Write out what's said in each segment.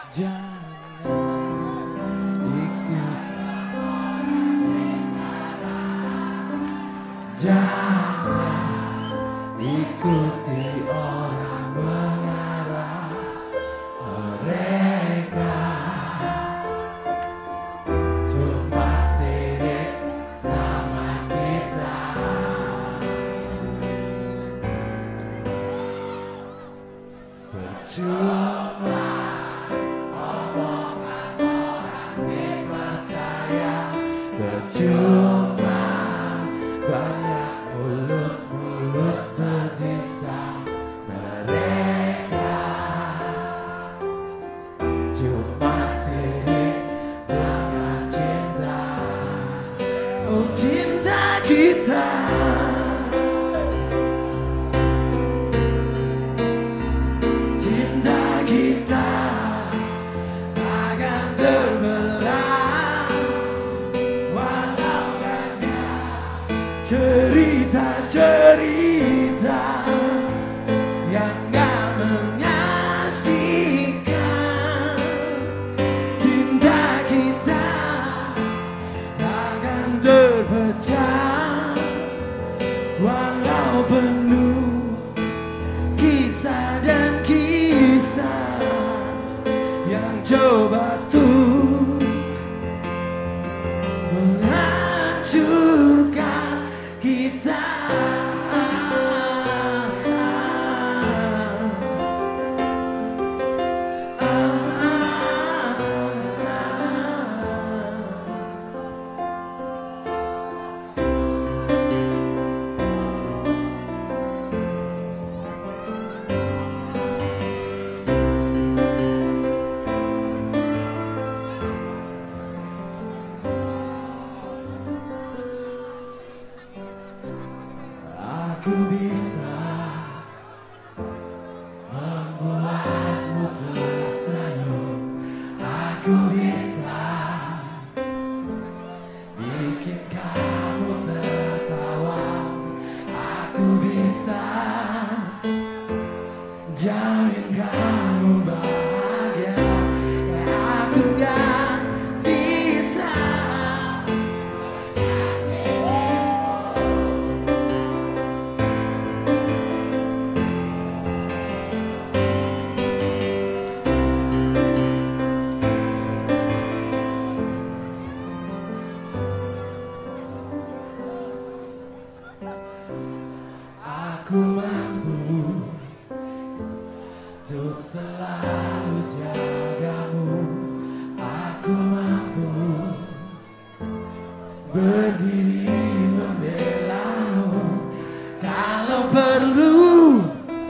Jangan ikuti orang mengarang mereka cuma sirik sama kita. Percuma omongan orang dipercaya, percuma banyak mulut-mulut berbisa. Mereka cuma sirik dengan cinta. Oh cinta kita, cinta kita akan terbelah walau banyak cerita-cerita yang gak menyaksikan. Cinta kita akan terpecah walau penuh kisah dan kisah yang coba tuh menghancurkan kita. Aku bisa membuatmu tersenyum, aku bisa bikin kamu tertawa, aku bisa jamin kamu bahagia. Aku gak bisa aku mampu untuk selalu jagamu. Aku mampu berdiri membelamu. Kalau perlu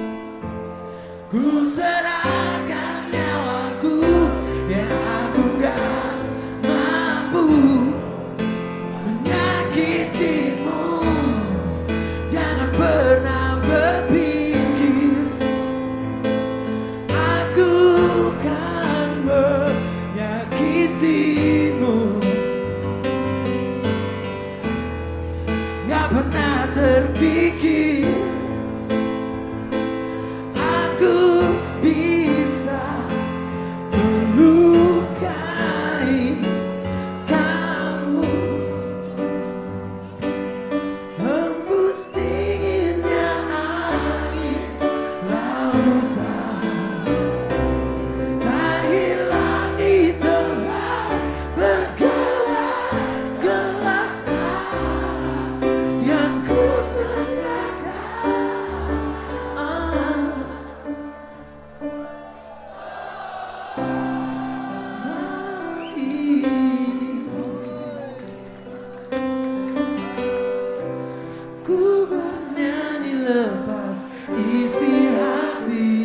ku serahkan nyawaku, ya aku gak mampu menyakitimu. Jangan pernah berpikir aku kan menyakitimu. Gak pernah terpikir aku bisa melukai kamu. Hembus dinginnya angin lautan, tak hilang di tengah bergelas-gelas yang ku ku bernyanyi lepas isi hati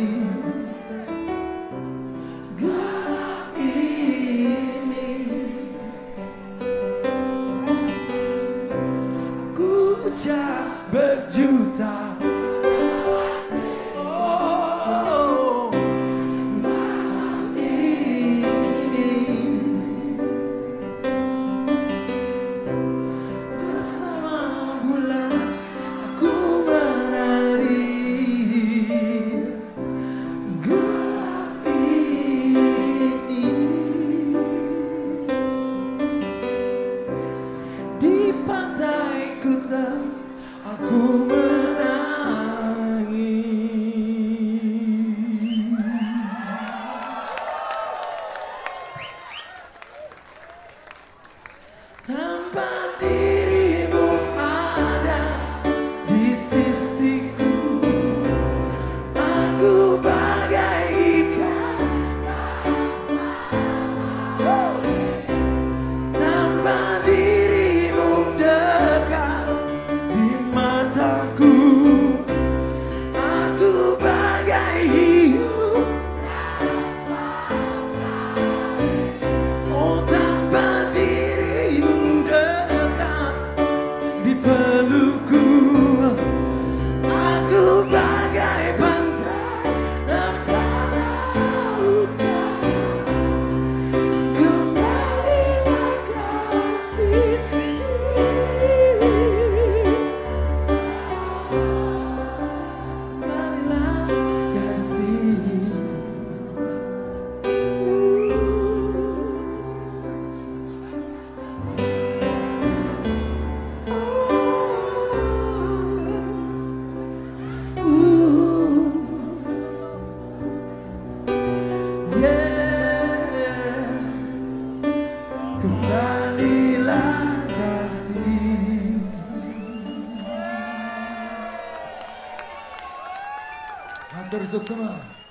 gelap ini. Ku ucap berjuta malam ini bersama bulan aku menari. Hatur suksema.